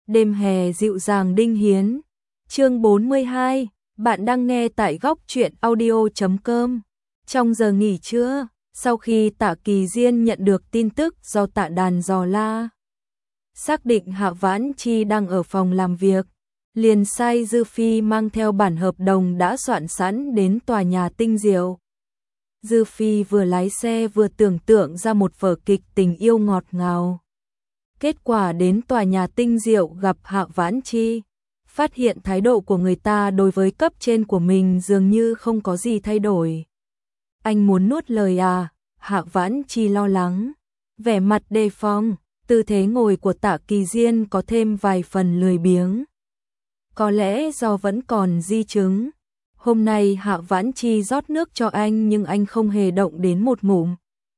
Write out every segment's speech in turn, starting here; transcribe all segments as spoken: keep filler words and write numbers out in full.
Đêm hè dịu dàng Đinh Hiến. Chương bốn mươi hai, bạn đang nghe tại góc truyện audio chấm com. Trong giờ nghỉ trưa, sau khi Tạ Kỳ Diên nhận được tin tức do Tạ Đàn dò la, xác định Hạ Vãn Chi đang ở phòng làm việc, liền sai Dư Phi mang theo bản hợp đồng đã soạn sẵn đến tòa nhà Tinh Diệu. Dư Phi vừa lái xe vừa tưởng tượng ra một vở kịch tình yêu ngọt ngào. Kết quả đến tòa nhà Tinh Diệu gặp Hạ Vãn Chi, phát hiện thái độ của người ta đối với cấp trên của mình dường như không có gì thay đổi. Anh muốn nuốt lời à? Hạ Vãn Chi lo lắng, vẻ mặt đề phòng, tư thế ngồi của Tạ Kỳ Diên có thêm vài phần lười biếng. Có lẽ do vẫn còn di chứng. Hôm nay Hạ Vãn Chi rót nước cho anh nhưng anh không hề động đến một ngụm.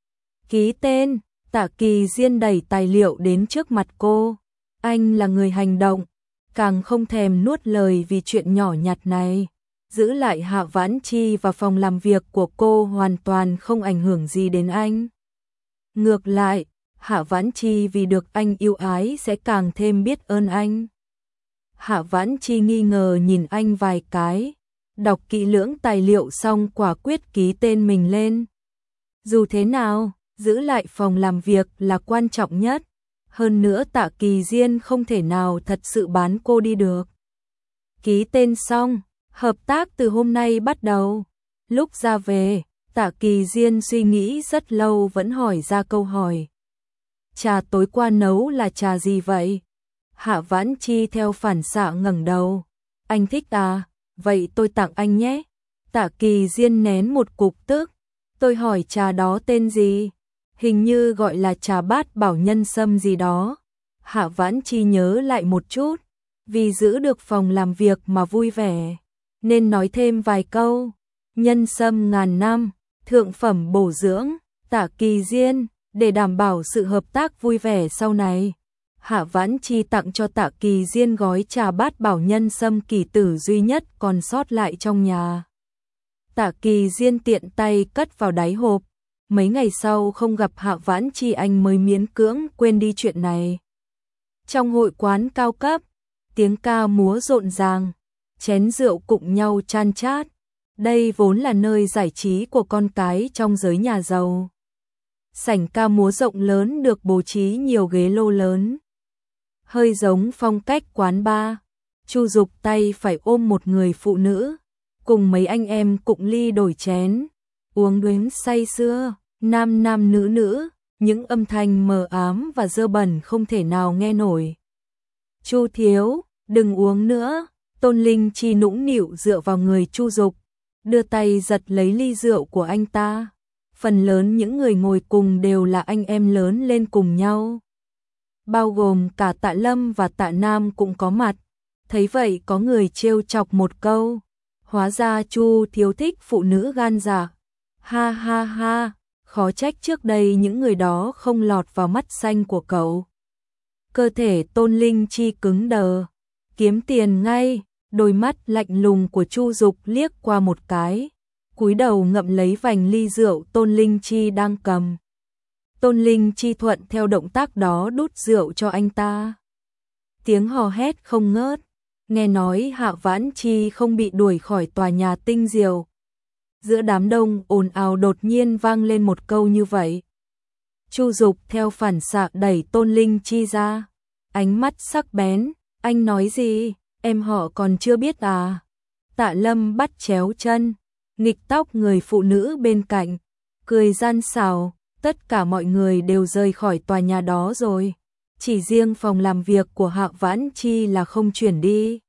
Ký tên. Tạ Kỳ Diên đẩy tài liệu đến trước mặt cô. Anh là người hành động, càng không thèm nuốt lời vì chuyện nhỏ nhặt này. Giữ lại Hạ Vãn Chi và phòng làm việc của cô hoàn toàn không ảnh hưởng gì đến anh. Ngược lại, Hạ Vãn Chi vì được anh yêu ái sẽ càng thêm biết ơn anh. Hạ Vãn Chi nghi ngờ nhìn anh vài cái, đọc kỹ lưỡng tài liệu xong quả quyết ký tên mình lên. Dù thế nào, giữ lại phòng làm việc là quan trọng nhất. Hơn nữa Tạ Kỳ Diên không thể nào thật sự bán cô đi được. Ký tên xong, hợp tác từ hôm nay bắt đầu. Lúc ra về, Tạ Kỳ Diên suy nghĩ rất lâu vẫn hỏi ra câu hỏi. Trà tối qua nấu là trà gì vậy? Hạ Vãn Chi theo phản xạ ngẩng đầu. Anh thích à? Vậy tôi tặng anh nhé. Tạ Kỳ Diên nén một cục tức. Tôi hỏi trà đó tên gì? Hình như gọi là trà bát bảo nhân sâm gì đó. Hạ Vãn Chi nhớ lại một chút, vì giữ được phòng làm việc mà vui vẻ, nên nói thêm vài câu. Nhân sâm ngàn năm, thượng phẩm bổ dưỡng, Tạ Kỳ Diên, để đảm bảo sự hợp tác vui vẻ sau này. Hạ Vãn Chi tặng cho Tạ Kỳ Diên gói trà bát bảo nhân sâm kỳ tử duy nhất còn sót lại trong nhà. Tạ Kỳ Diên tiện tay cất vào đáy hộp. Mấy ngày sau không gặp Hạ Vãn Chi anh mới miễn cưỡng quên đi chuyện này. Trong hội quán cao cấp, tiếng ca múa rộn ràng, chén rượu cụng nhau chan chát. Đây vốn là nơi giải trí của con cái trong giới nhà giàu. Sảnh ca múa rộng lớn được bố trí nhiều ghế lô lớn. Hơi giống phong cách quán bar. Chu Dục tay phải ôm một người phụ nữ, cùng mấy anh em cụng ly đổi chén, uống đến say sưa. Nam nam nữ nữ, những âm thanh mờ ám và dơ bẩn không thể nào nghe nổi. Chu thiếu, đừng uống nữa. Tôn Linh Chi nũng nịu dựa vào người Chu Dục, đưa tay giật lấy ly rượu của anh ta. Phần lớn những người ngồi cùng đều là anh em lớn lên cùng nhau, bao gồm cả Tạ Lâm và Tạ Nam cũng có mặt. Thấy vậy có người trêu chọc một câu, hóa ra Chu thiếu thích phụ nữ gan dạ. Ha ha ha. Khó trách trước đây những người đó không lọt vào mắt xanh của cậu. Cơ thể Tôn Linh Chi cứng đờ. Kiếm tiền ngay. Đôi mắt lạnh lùng của Chu Dục liếc qua một cái, cúi đầu ngậm lấy vành ly rượu Tôn Linh Chi đang cầm. Tôn Linh Chi thuận theo động tác đó đút rượu cho anh ta. Tiếng hò hét không ngớt. Nghe nói Hạ Vãn Chi không bị đuổi khỏi tòa nhà Tinh Diệu. Giữa đám đông ồn ào đột nhiên vang lên một câu như vậy. Chu Dục theo phản xạ đẩy Tôn Linh Chi ra. Ánh mắt sắc bén. Anh nói gì? Em họ còn chưa biết à? Tạ Lâm bắt chéo chân, nghịch tóc người phụ nữ bên cạnh, cười gian xảo. Tất cả mọi người đều rời khỏi tòa nhà đó rồi. Chỉ riêng phòng làm việc của Hạ Vãn Chi là không chuyển đi.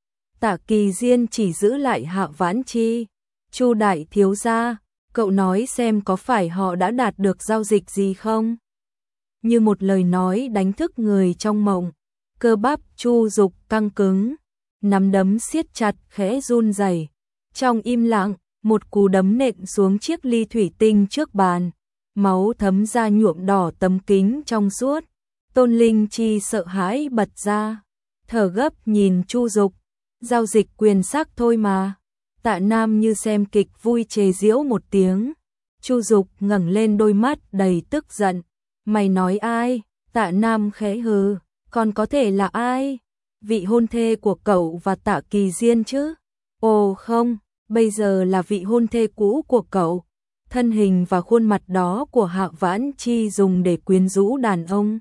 Tạ Kỳ Diên chỉ giữ lại Hạ Vãn Chi. Chu đại thiếu gia, cậu nói xem có phải họ đã đạt được giao dịch gì không? Như một lời nói đánh thức người trong mộng. Cơ bắp Chu Dục căng cứng, nắm đấm siết chặt khẽ run rẩy. Trong im lặng, một cú đấm nện xuống chiếc ly thủy tinh trước bàn, máu thấm ra nhuộm đỏ tấm kính trong suốt. Tôn Linh Chi sợ hãi bật ra, thở gấp nhìn Chu Dục. Giao dịch quyền sắc thôi mà. Tạ Nam như xem kịch vui chê giễu một tiếng. Chu Dục ngẩng lên đôi mắt đầy tức giận. Mày nói ai? Tạ Nam khẽ hừ. Còn có thể là ai? vị hôn thê của cậu và Tạ Kỳ Diên chứ? Ồ không, bây giờ là vị hôn thê cũ của cậu. Thân hình và khuôn mặt đó của Hạ Vãn Chi dùng để quyến rũ đàn ông.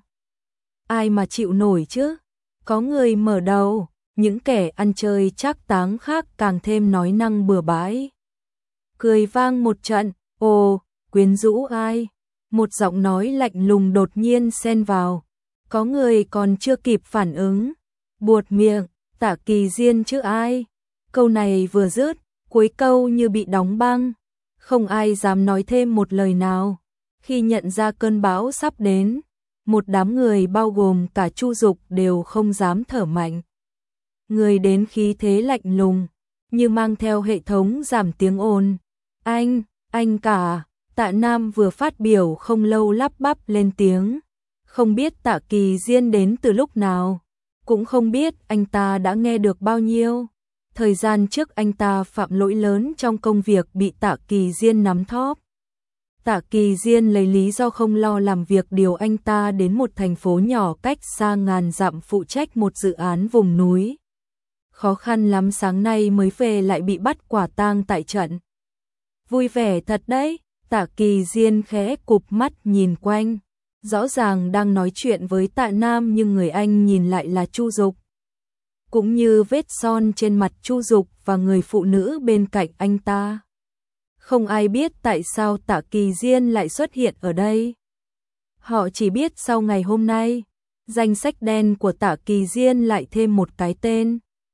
Ai mà chịu nổi chứ? Có người mở đầu, những kẻ ăn chơi trác táng khác càng thêm nói năng bừa bãi. Cười vang một trận, ồ, quyến rũ ai? Một giọng nói lạnh lùng đột nhiên xen vào. Có người còn chưa kịp phản ứng. Buột miệng, Tạ Kỳ Diên chứ ai? Câu này vừa dứt, cuối câu như bị đóng băng. Không ai dám nói thêm một lời nào. Khi nhận ra cơn bão sắp đến, một đám người bao gồm cả Chu Dục đều không dám thở mạnh. Người đến khí thế lạnh lùng, như mang theo hệ thống giảm tiếng ồn. Anh, anh cả, Tạ Nam vừa phát biểu không lâu lắp bắp lên tiếng. Không biết Tạ Kỳ Diên đến từ lúc nào, cũng không biết anh ta đã nghe được bao nhiêu. Thời gian trước anh ta phạm lỗi lớn trong công việc bị Tạ Kỳ Diên nắm thóp. Tạ Kỳ Diên lấy lý do không lo làm việc điều anh ta đến một thành phố nhỏ cách xa ngàn dặm phụ trách một dự án vùng núi. Khó khăn lắm sáng nay mới về lại bị bắt quả tang tại trận. Vui vẻ thật đấy, Tạ Kỳ Diên khẽ cụp mắt nhìn quanh. Rõ ràng đang nói chuyện với Tạ Nam nhưng người anh nhìn lại là Chu Dục. Cũng như vết son trên mặt Chu Dục và người phụ nữ bên cạnh anh ta. Không ai biết tại sao Tạ Kỳ Diên lại xuất hiện ở đây. Họ chỉ biết sau ngày hôm nay, danh sách đen của Tạ Kỳ Diên lại thêm một cái tên.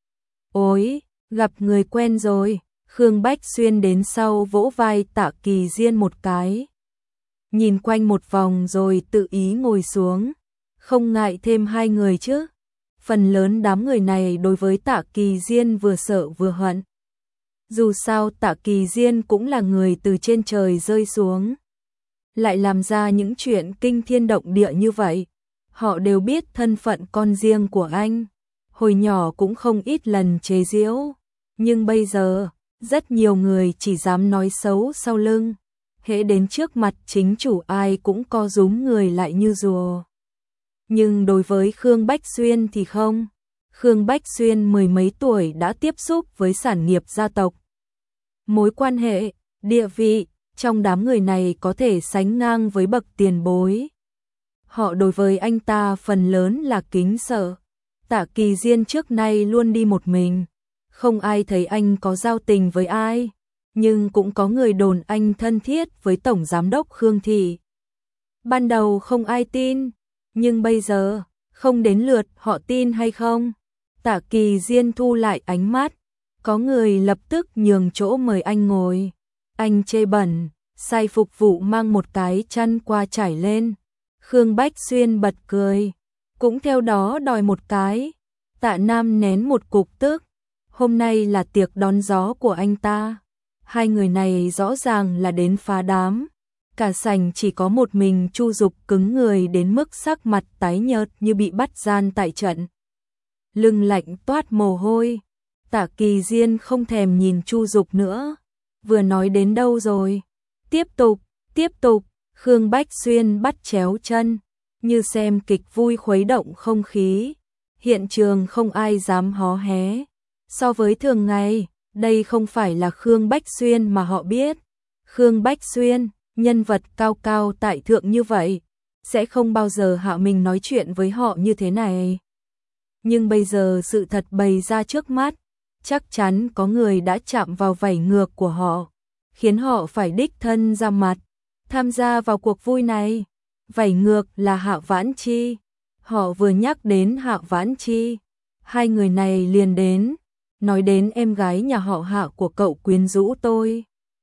Ôi, gặp người quen rồi, Khương Bách Xuyên đến sau vỗ vai Tạ Kỳ Diên một cái. Nhìn quanh một vòng rồi tự ý ngồi xuống, không ngại thêm hai người chứ. Phần lớn đám người này đối với Tạ Kỳ Diên vừa sợ vừa hận. Dù sao Tạ Kỳ Diên cũng là người từ trên trời rơi xuống. Lại làm ra những chuyện kinh thiên động địa như vậy. Họ đều biết thân phận con riêng của anh. Hồi nhỏ cũng không ít lần chế giễu. Nhưng bây giờ, rất nhiều người chỉ dám nói xấu sau lưng. Hễ đến trước mặt chính chủ ai cũng co rúm người lại như rùa. Nhưng đối với Khương Bách Xuyên thì không. Khương Bách Xuyên mười mấy tuổi đã tiếp xúc với sản nghiệp gia tộc. Mối quan hệ, địa vị, trong đám người này có thể sánh ngang với bậc tiền bối. Họ đối với anh ta phần lớn là kính sợ. Tạ Kỳ Diên trước nay luôn đi một mình. Không ai thấy anh có giao tình với ai. Nhưng cũng có người đồn anh thân thiết với Tổng Giám đốc Khương Thị. Ban đầu không ai tin. Nhưng bây giờ, không đến lượt họ tin hay không? Tạ Kỳ Diên thu lại ánh mắt. Có người lập tức nhường chỗ mời anh ngồi. Anh chê bẩn, sai phục vụ mang một cái chăn qua trải lên. Khương Bách Xuyên bật cười. Cũng theo đó đòi một cái. Tạ Nam nén một cục tức. Hôm nay là tiệc đón gió của anh ta. Hai người này rõ ràng là đến phá đám. Cả sảnh chỉ có một mình Chu Dục cứng người đến mức sắc mặt tái nhợt như bị bắt gian tại trận. Lưng lạnh toát mồ hôi. Tạ Kỳ Diên không thèm nhìn Chu Dục nữa. Vừa nói đến đâu rồi? Tiếp tục, tiếp tục. Khương Bách Xuyên bắt chéo chân, như xem kịch vui khuấy động không khí. Hiện trường không ai dám hó hé. So với thường ngày, đây không phải là Khương Bách Xuyên mà họ biết. Khương Bách Xuyên, nhân vật cao cao tại thượng như vậy, sẽ không bao giờ hạ mình nói chuyện với họ như thế này. Nhưng bây giờ sự thật bày ra trước mắt, chắc chắn có người đã chạm vào vảy ngược của họ, khiến họ phải đích thân ra mặt, tham gia vào cuộc vui này. Vảy ngược là Hạ Vãn Chi. Họ vừa nhắc đến Hạ Vãn Chi, hai người này liền đến, nói đến em gái nhà họ Hạ của cậu quyến rũ tôi.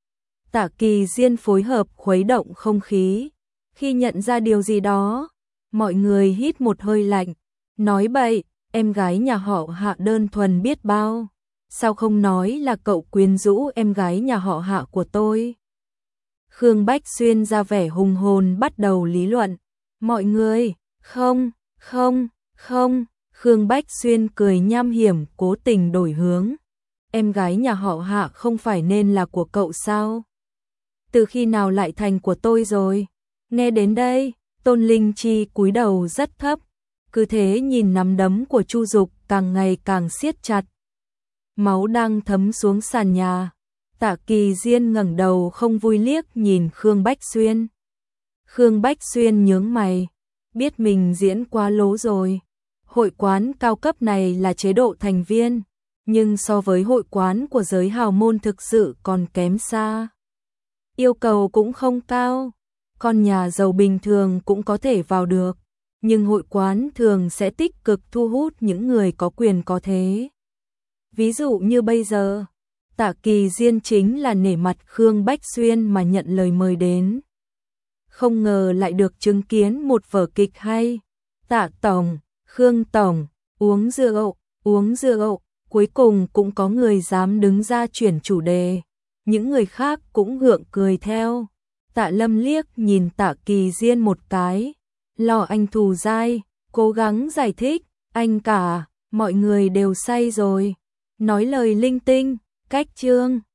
Tạ Kỳ Diên phối hợp khuấy động không khí. Khi nhận ra điều gì đó, mọi người hít một hơi lạnh. Nói bậy, em gái nhà họ Hạ đơn thuần biết bao. Sao không nói là cậu quyến rũ em gái nhà họ Hạ của tôi? Khương Bách Xuyên ra vẻ hùng hồn bắt đầu lý luận. Mọi người, không, không, không. Khương Bách Xuyên cười nham hiểm cố tình đổi hướng. Em gái nhà họ Hạ không phải nên là của cậu sao? Từ khi nào lại thành của tôi rồi? Nghe đến đây, Tôn Linh Chi cúi đầu rất thấp. cứ thế nhìn nắm đấm của Chu Dục càng ngày càng siết chặt. Máu đang thấm xuống sàn nhà. Tạ Kỳ Diên ngẩng đầu không vui liếc nhìn Khương Bách Xuyên. Khương Bách Xuyên nhướng mày, biết mình diễn quá lố rồi. Hội quán cao cấp này là chế độ thành viên, nhưng so với hội quán của giới hào môn thực sự còn kém xa. Yêu cầu cũng không cao, con nhà giàu bình thường cũng có thể vào được, nhưng hội quán thường sẽ tích cực thu hút những người có quyền có thế. Ví dụ như bây giờ, Tạ Kỳ Diên chính là nể mặt Khương Bách Xuyên mà nhận lời mời đến. Không ngờ lại được chứng kiến một vở kịch hay. Tạ Tổng, Khương Tổng, uống rượu, uống rượu, cuối cùng cũng có người dám đứng ra chuyển chủ đề. Những người khác cũng gượng cười theo. Tạ Lâm liếc nhìn Tạ Kỳ Diên một cái, lo anh thù dai, cố gắng giải thích, anh cả, mọi người đều say rồi. Nói lời linh tinh, cách chương.